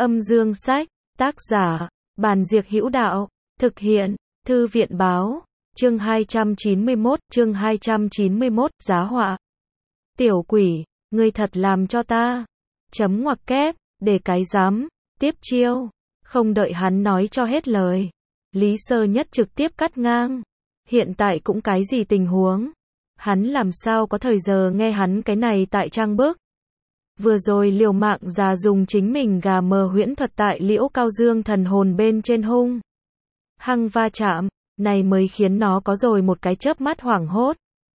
Âm dương sách, tác giả, Bàn Diệc Hữu Đạo, thực hiện, Thư viện báo, chương 291, giá họa. Tiểu quỷ, ngươi thật làm cho ta, chấm ngoặc kép, để cái dám, tiếp chiêu, không đợi hắn nói cho hết lời. Lý Sơ Nhất trực tiếp cắt ngang, hiện tại cũng cái gì tình huống, hắn làm sao có thời giờ nghe hắn cái này tại trang bức. Vừa rồi liều mạng già dùng chính mình gà mờ huyễn thuật tại Liễu Cao Dương thần hồn bên trên hung hăng va chạm, này mới khiến nó có rồi một cái chớp mắt hoảng hốt.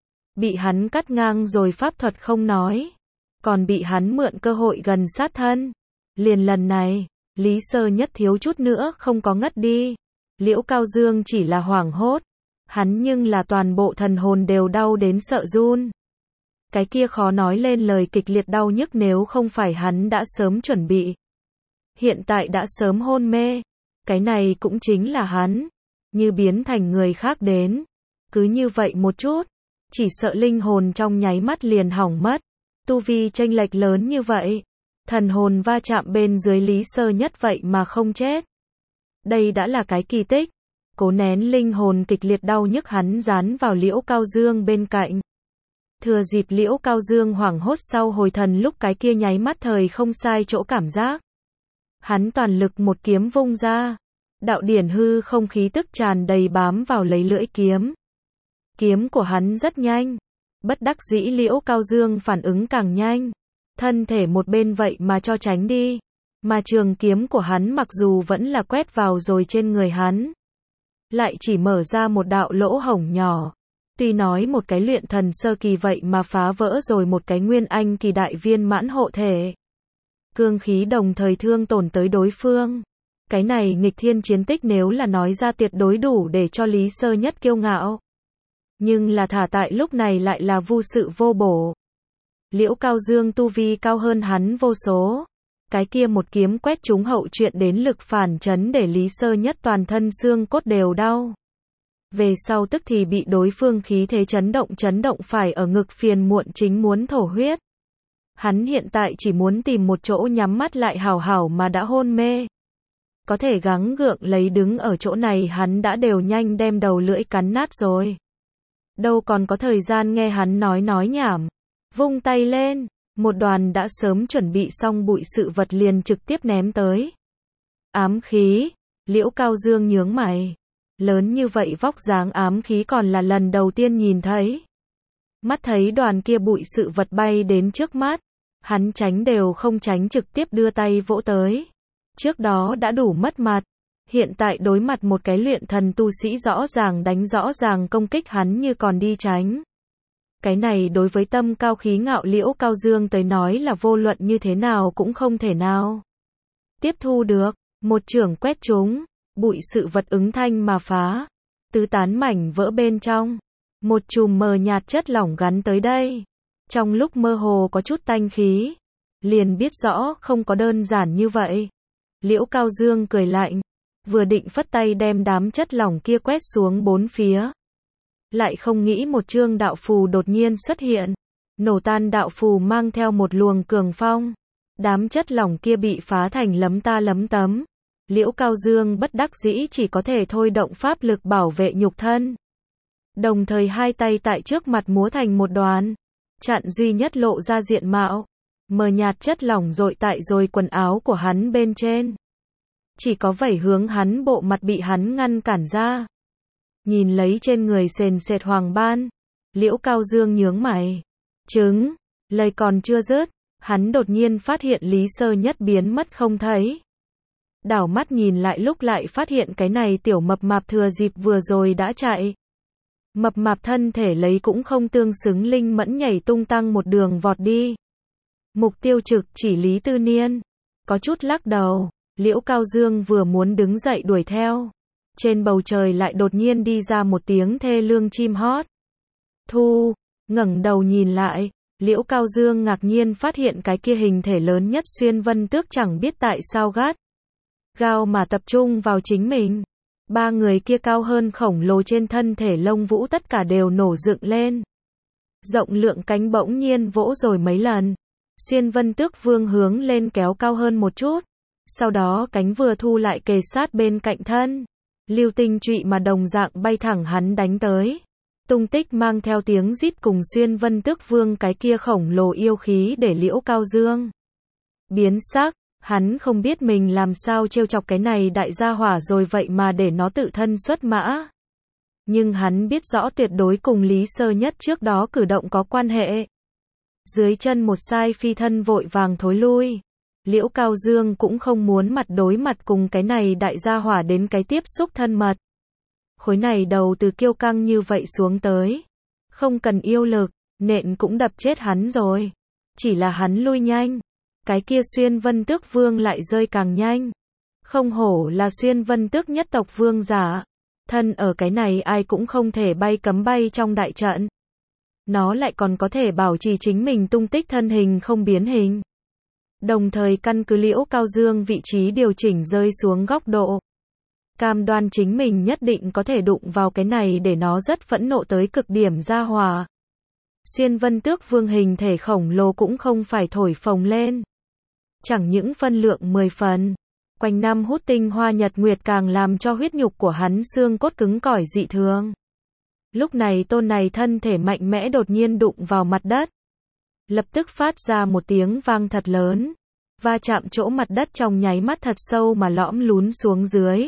Bị hắn cắt ngang rồi pháp thuật không nói, còn bị hắn mượn cơ hội gần sát thân. Liền lần này, Lý Sơ Nhất thiếu chút nữa không có ngất đi. Liễu Cao Dương chỉ là hoảng hốt, hắn nhưng là toàn bộ thần hồn đều đau đến sợ run. Cái kia khó nói lên lời kịch liệt đau nhức nếu không phải hắn đã sớm chuẩn bị. Hiện tại đã sớm hôn mê. Cái này cũng chính là hắn, như biến thành người khác đến. Cứ như vậy một chút, chỉ sợ linh hồn trong nháy mắt liền hỏng mất. Tu vi chênh lệch lớn như vậy, thần hồn va chạm bên dưới Lý Sơ Nhất vậy mà không chết. Đây đã là cái kỳ tích. Cố nén linh hồn kịch liệt đau nhức hắn dán vào Liễu Cao Dương bên cạnh. Thừa dịp Liễu Cao Dương hoảng hốt sau hồi thần lúc cái kia nháy mắt thời không sai chỗ cảm giác. Hắn toàn lực một kiếm vung ra. Đạo điển hư không khí tức tràn đầy bám vào lấy lưỡi kiếm. Kiếm của hắn rất nhanh. Bất đắc dĩ Liễu Cao Dương phản ứng càng nhanh. Thân thể một bên vậy mà cho tránh đi. Mà trường kiếm của hắn mặc dù vẫn là quét vào rồi trên người hắn, lại chỉ mở ra một đạo lỗ hổng nhỏ. Tuy nói một cái luyện thần sơ kỳ vậy mà phá vỡ rồi một cái nguyên anh kỳ đại viên mãn hộ thể. Cương khí đồng thời thương tổn tới đối phương. Cái này nghịch thiên chiến tích nếu là nói ra tuyệt đối đủ để cho Lý Sơ Nhất kiêu ngạo. Nhưng là thả tại lúc này lại là vô sự vô bổ. Liễu Cao Dương tu vi cao hơn hắn vô số. Cái kia một kiếm quét trúng hậu chuyện đến lực phản chấn để Lý Sơ Nhất toàn thân xương cốt đều đau. Về sau tức thì bị đối phương khí thế chấn động phải ở ngực phiền muộn chính muốn thổ huyết. Hắn hiện tại chỉ muốn tìm một chỗ nhắm mắt lại hảo hảo mà đã hôn mê. Có thể gắng gượng lấy đứng ở chỗ này hắn đã đều nhanh đem đầu lưỡi cắn nát rồi. Đâu còn có thời gian nghe hắn nói nhảm. Vung tay lên, một đoàn đã sớm chuẩn bị xong bụi sự vật liền trực tiếp ném tới. Ám khí, Liễu Cao Dương nhướng mày. Lớn như vậy vóc dáng ám khí còn là lần đầu tiên nhìn thấy. Mắt thấy đoàn kia bụi sự vật bay đến trước mắt, hắn tránh đều không tránh trực tiếp đưa tay vỗ tới. Trước đó đã đủ mất mặt, hiện tại đối mặt một cái luyện thần tu sĩ rõ ràng đánh rõ ràng công kích hắn như còn đi tránh. Cái này đối với tâm cao khí ngạo Liễu Cao Dương tới nói là vô luận như thế nào cũng không thể nào tiếp thu được. Một chưởng quét trúng, bụi sự vật ứng thanh mà phá, tứ tán mảnh vỡ bên trong. Một chùm mờ nhạt chất lỏng gắn tới đây. Trong lúc mơ hồ có chút tanh khí, liền biết rõ không có đơn giản như vậy. Liễu Cao Dương cười lạnh, vừa định phất tay đem đám chất lỏng kia quét xuống bốn phía. Lại không nghĩ một chương đạo phù đột nhiên xuất hiện. Nổ tan đạo phù mang theo một luồng cường phong. Đám chất lỏng kia bị phá thành lấm ta lấm tấm. Liễu Cao Dương bất đắc dĩ chỉ có thể thôi động pháp lực bảo vệ nhục thân. Đồng thời hai tay tại trước mặt múa thành một đoàn. Chặn duy nhất lộ ra diện mạo. Mờ nhạt chất lỏng dội tại rồi quần áo của hắn bên trên. Chỉ có vẩy hướng hắn bộ mặt bị hắn ngăn cản ra. Nhìn lấy trên người sền sệt hoàng ban, Liễu Cao Dương nhướng mày. Chứng, lời còn chưa dứt, hắn đột nhiên phát hiện Lý Sơ Nhất biến mất không thấy. Đảo mắt nhìn lại lúc lại phát hiện cái này tiểu mập mạp thừa dịp vừa rồi đã chạy. Mập mạp thân thể lấy cũng không tương xứng linh mẫn nhảy tung tăng một đường vọt đi. Mục tiêu trực chỉ Lý Tư Niên. Có chút lắc đầu, Liễu Cao Dương vừa muốn đứng dậy đuổi theo. Trên bầu trời lại đột nhiên đi ra một tiếng thê lương chim hót. Thu, ngẩng đầu nhìn lại, Liễu Cao Dương ngạc nhiên phát hiện cái kia hình thể lớn nhất xuyên vân tước chẳng biết tại sao gắt gao mà tập trung vào chính mình. Ba người kia cao hơn khổng lồ trên thân thể lông vũ tất cả đều nổ dựng lên. Rộng lượng cánh bỗng nhiên vỗ rồi mấy lần. Xuyên vân tước vương hướng lên kéo cao hơn một chút. Sau đó cánh vừa thu lại kề sát bên cạnh thân. Lưu tinh trụy mà đồng dạng bay thẳng hắn đánh tới. Tung tích mang theo tiếng rít cùng Xuyên Vân Tước Vương cái kia khổng lồ yêu khí để Liễu Cao Dương biến sắc, hắn không biết mình làm sao trêu chọc cái này đại gia hỏa rồi vậy mà để nó tự thân xuất mã. Nhưng hắn biết rõ tuyệt đối cùng Lý Sơ Nhất trước đó cử động có quan hệ. Dưới chân một sai phi thân vội vàng thối lui. Liễu Cao Dương cũng không muốn mặt đối mặt cùng cái này đại gia hỏa đến cái tiếp xúc thân mật. Khối này đầu từ kiêu căng như vậy xuống tới. Không cần yêu lực, nện cũng đập chết hắn rồi. Chỉ là hắn lui nhanh. Cái kia Xuyên Vân Tước Vương lại rơi càng nhanh. Không hổ là Xuyên Vân Tước nhất tộc vương giả. Thân ở cái này ai cũng không thể bay cấm bay trong đại trận. Nó lại còn có thể bảo trì chính mình tung tích thân hình không biến hình. Đồng thời căn cứ Liễu Cao Dương vị trí điều chỉnh rơi xuống góc độ. Cam đoan chính mình nhất định có thể đụng vào cái này để nó rất phẫn nộ tới cực điểm gia hỏa. Xuyên Vân Tước Vương hình thể khổng lồ cũng không phải thổi phồng lên. Chẳng những phân lượng 10 phần. Quanh năm hút tinh hoa nhật nguyệt càng làm cho huyết nhục của hắn xương cốt cứng cỏi dị thường. Lúc này tôn này thân thể mạnh mẽ đột nhiên đụng vào mặt đất. Lập tức phát ra một tiếng vang thật lớn. Va chạm chỗ mặt đất trong nháy mắt thật sâu mà lõm lún xuống dưới.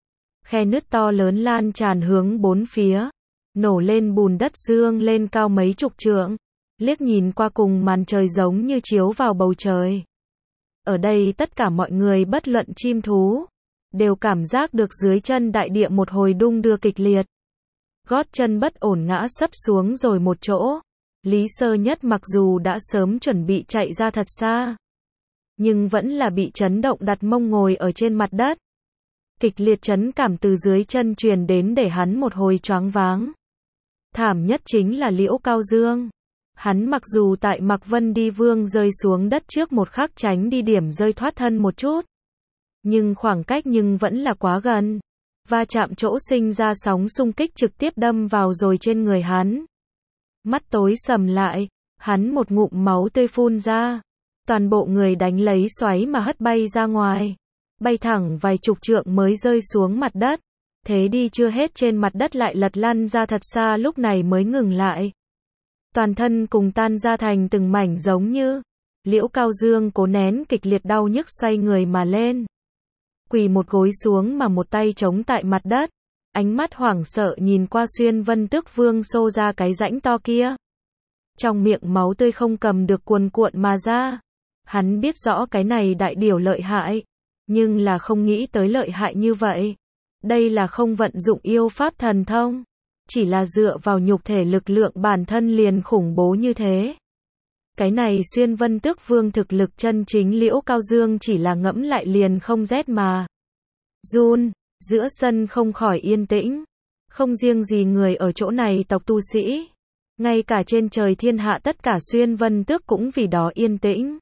Khe nứt to lớn lan tràn hướng bốn phía. Nổ lên bùn đất dương lên cao mấy chục trượng. Liếc nhìn qua cùng màn trời giống như chiếu vào bầu trời. Ở đây tất cả mọi người bất luận chim thú. Đều cảm giác được dưới chân đại địa một hồi đung đưa kịch liệt. Gót chân bất ổn ngã sấp xuống rồi một chỗ. Lý Sơ Nhất mặc dù đã sớm chuẩn bị chạy ra thật xa. Nhưng vẫn là bị chấn động đặt mông ngồi ở trên mặt đất. Kịch liệt chấn cảm từ dưới chân truyền đến để hắn một hồi choáng váng. Thảm nhất chính là Liễu Cao Dương. Hắn mặc dù tại Mạc Vân Đi Vương rơi xuống đất trước một khắc tránh đi điểm rơi thoát thân một chút. Nhưng khoảng cách vẫn là quá gần. Va chạm chỗ sinh ra sóng xung kích trực tiếp đâm vào rồi trên người hắn. Mắt tối sầm lại, hắn một ngụm máu tươi phun ra. Toàn bộ người đánh lấy xoáy mà hất bay ra ngoài. Bay thẳng vài chục trượng mới rơi xuống mặt đất. Thế đi chưa hết trên mặt đất lại lật lăn ra thật xa lúc này mới ngừng lại. Toàn thân cùng tan ra thành từng mảnh giống như. Liễu Cao Dương cố nén kịch liệt đau nhức xoay người mà lên. Quỳ một gối xuống mà một tay chống tại mặt đất. Ánh mắt hoảng sợ nhìn qua Xuyên Vân Tước Vương xô ra cái rãnh to kia. Trong miệng máu tươi không cầm được cuồn cuộn mà ra. Hắn biết rõ cái này đại điều lợi hại. Nhưng là không nghĩ tới lợi hại như vậy. Đây là không vận dụng yêu pháp thần thông. Chỉ là dựa vào nhục thể lực lượng bản thân liền khủng bố như thế. Cái này Xuyên Vân Tước Vương thực lực chân chính Liễu Cao Dương chỉ là ngẫm lại liền không rét mà run, giữa sân không khỏi yên tĩnh. Không riêng gì người ở chỗ này tộc tu sĩ. Ngay cả trên trời thiên hạ tất cả Xuyên Vân Tước cũng vì đó yên tĩnh.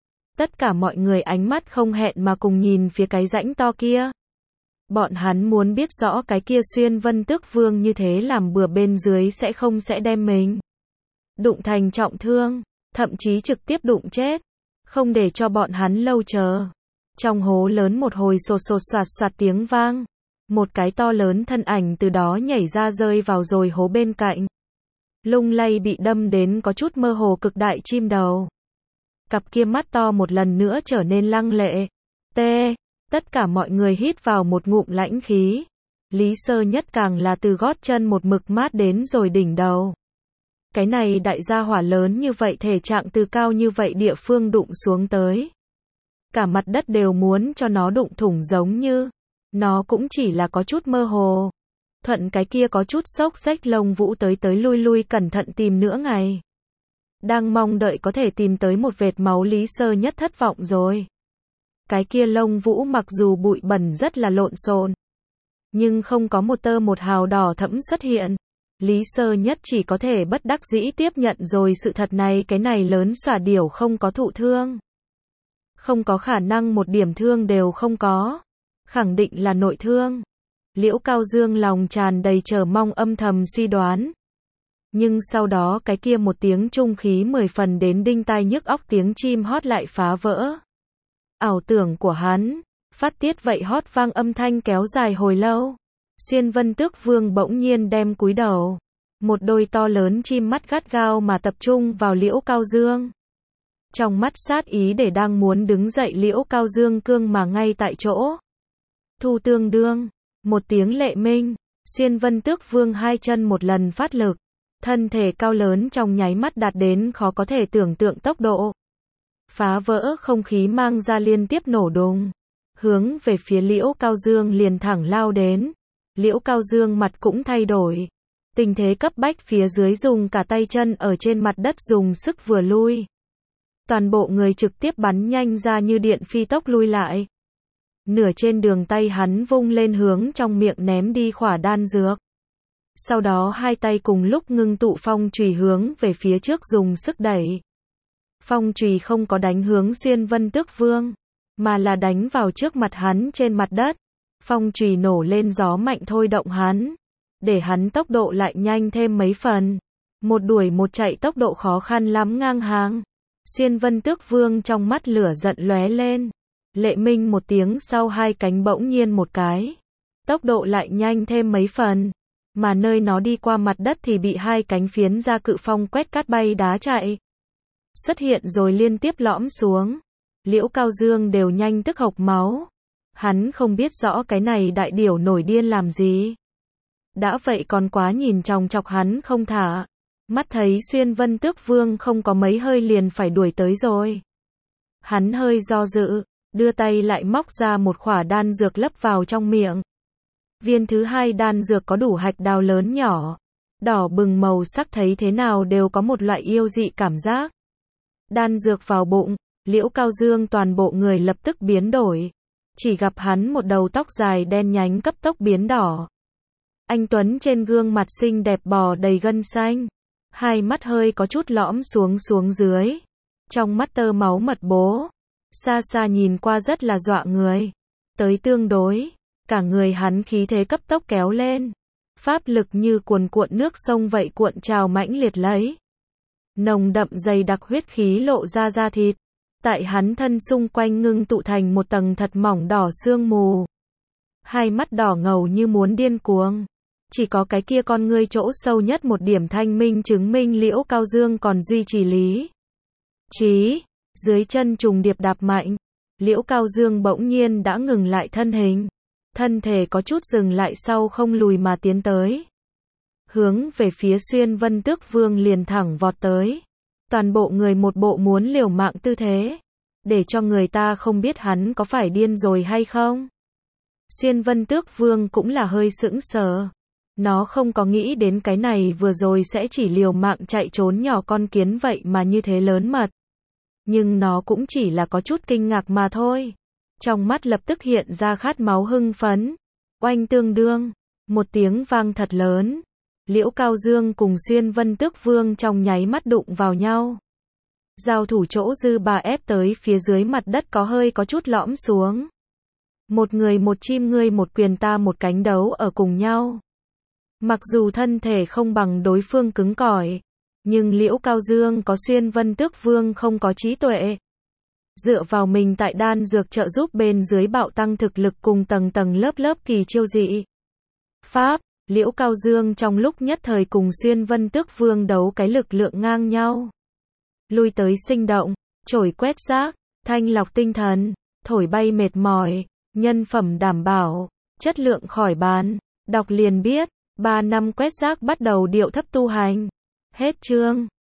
Tất cả mọi người ánh mắt không hẹn mà cùng nhìn phía cái rãnh to kia. Bọn hắn muốn biết rõ cái kia Xuyên Vân Tước Vương như thế làm bừa bên dưới sẽ đem mình đụng thành trọng thương, thậm chí trực tiếp đụng chết, không để cho bọn hắn lâu chờ. Trong hố lớn một hồi sột sột soạt soạt tiếng vang, một cái to lớn thân ảnh từ đó nhảy ra rơi vào rồi hố bên cạnh. Lung lay bị đâm đến có chút mơ hồ cực đại chim đầu. Cặp kia mắt to một lần nữa trở nên lăng lệ. Tất cả mọi người hít vào một ngụm lãnh khí. Lý Sơ Nhất càng là từ gót chân một mực mát đến rồi đỉnh đầu. Cái này đại gia hỏa lớn như vậy thể trạng từ cao như vậy địa phương đụng xuống tới. Cả mặt đất đều muốn cho nó đụng thủng giống như. Nó cũng chỉ là có chút mơ hồ. Thuận cái kia có chút xốc xách lông vũ tới lui lui cẩn thận tìm nửa ngày. Đang mong đợi có thể tìm tới một vệt máu Lý Sơ Nhất thất vọng rồi. Cái kia lông vũ mặc dù bụi bẩn rất là lộn xộn, nhưng không có một tơ một hào đỏ thẫm xuất hiện. Lý Sơ Nhất chỉ có thể bất đắc dĩ tiếp nhận rồi sự thật này, cái này lớn xỏa điểu không có thụ thương. Không có khả năng một điểm thương đều không có. Khẳng định là nội thương. Liễu Cao Dương lòng tràn đầy chờ mong âm thầm suy đoán. Nhưng sau đó cái kia một tiếng trung khí 10 phần đến đinh tai nhức óc tiếng chim hót lại phá vỡ. Ảo tưởng của hắn, phát tiết vậy hót vang âm thanh kéo dài hồi lâu. Xuyên Vân Tước Vương bỗng nhiên đem cúi đầu. Một đôi to lớn chim mắt gắt gao mà tập trung vào Liễu Cao Dương. Trong mắt sát ý để đang muốn đứng dậy Liễu Cao Dương cương mà ngay tại chỗ. Thu tương đương, một tiếng lệ minh, Xuyên Vân Tước Vương hai chân một lần phát lực. Thân thể cao lớn trong nháy mắt đạt đến khó có thể tưởng tượng tốc độ. Phá vỡ không khí mang ra liên tiếp nổ đùng. Hướng về phía Liễu Cao Dương liền thẳng lao đến. Liễu Cao Dương mặt cũng thay đổi. Tình thế cấp bách phía dưới dùng cả tay chân ở trên mặt đất dùng sức vừa lui. Toàn bộ người trực tiếp bắn nhanh ra như điện phi tốc lui lại. Nửa trên đường tay hắn vung lên hướng trong miệng ném đi khỏa đan dược. Sau đó hai tay cùng lúc ngưng tụ phong chùy hướng về phía trước dùng sức đẩy. Phong chùy không có đánh hướng Xuyên Vân Tước Vương, mà là đánh vào trước mặt hắn trên mặt đất. Phong chùy nổ lên gió mạnh thôi động hắn, để hắn tốc độ lại nhanh thêm mấy phần. Một đuổi một chạy tốc độ khó khăn lắm ngang hàng. Xuyên Vân Tước Vương trong mắt lửa giận lóe lên. Lệ minh một tiếng sau hai cánh bỗng nhiên một cái. Tốc độ lại nhanh thêm mấy phần. Mà nơi nó đi qua mặt đất thì bị hai cánh phiến ra cự phong quét cát bay đá chạy. Xuất hiện rồi liên tiếp lõm xuống. Liễu Cao Dương đều nhanh tức hộc máu. Hắn không biết rõ cái này đại điểu nổi điên làm gì. Đã vậy còn quá nhìn chòng chọc hắn không thả. Mắt thấy Xuyên Vân Tước Vương không có mấy hơi liền phải đuổi tới rồi. Hắn hơi do dự, đưa tay lại móc ra một khỏa đan dược lấp vào trong miệng. Viên thứ hai đan dược có đủ hạch đào lớn nhỏ. Đỏ bừng màu sắc thấy thế nào đều có một loại yêu dị cảm giác. Đan dược vào bụng, Liễu Cao Dương toàn bộ người lập tức biến đổi. Chỉ gặp hắn một đầu tóc dài đen nhánh cấp tốc biến đỏ. Anh tuấn trên gương mặt xinh đẹp bò đầy gân xanh. Hai mắt hơi có chút lõm xuống dưới. Trong mắt tơ máu mật bố. Xa xa nhìn qua rất là dọa người. Tới tương đối, cả người hắn khí thế cấp tốc kéo lên. Pháp lực như cuồn cuộn nước sông vậy cuộn trào mãnh liệt lấy. Nồng đậm dày đặc huyết khí lộ ra da thịt. Tại hắn thân xung quanh ngưng tụ thành một tầng thật mỏng đỏ sương mù. Hai mắt đỏ ngầu như muốn điên cuồng. Chỉ có cái kia con ngươi chỗ sâu nhất một điểm thanh minh chứng minh Liễu Cao Dương còn duy trì lý trí. Dưới chân trùng điệp đạp mạnh. Liễu Cao Dương bỗng nhiên đã ngừng lại thân hình. Thân thể có chút dừng lại sau không lùi mà tiến tới. Hướng về phía Xuyên Vân Tước Vương liền thẳng vọt tới. Toàn bộ người một bộ muốn liều mạng tư thế. Để cho người ta không biết hắn có phải điên rồi hay không. Xuyên Vân Tước Vương cũng là hơi sững sờ. Nó không có nghĩ đến cái này vừa rồi sẽ chỉ liều mạng chạy trốn nhỏ con kiến vậy mà như thế lớn mật. Nhưng nó cũng chỉ là có chút kinh ngạc mà thôi. Trong mắt lập tức hiện ra khát máu hưng phấn. Oanh tương đương, một tiếng vang thật lớn. Liễu Cao Dương cùng Xuyên Vân Tước Vương trong nháy mắt đụng vào nhau. Giao thủ chỗ dư bà ép tới phía dưới mặt đất có chút lõm xuống. Một người một chim ngươi một quyền ta một cánh đấu ở cùng nhau. Mặc dù thân thể không bằng đối phương cứng cỏi, nhưng Liễu Cao Dương có Xuyên Vân Tước Vương không có trí tuệ. Dựa vào mình tại đan dược trợ giúp bên dưới bạo tăng thực lực cùng tầng tầng lớp kỳ chiêu dị. Pháp, Liễu Cao Dương trong lúc nhất thời cùng Xuyên Vân Tước Vương đấu cái lực lượng ngang nhau. Lui tới sinh động, chổi quét rác, thanh lọc tinh thần, thổi bay mệt mỏi, nhân phẩm đảm bảo, chất lượng khỏi bàn, đọc liền biết, 3 năm quét rác bắt đầu điệu thấp tu hành. Hết chương.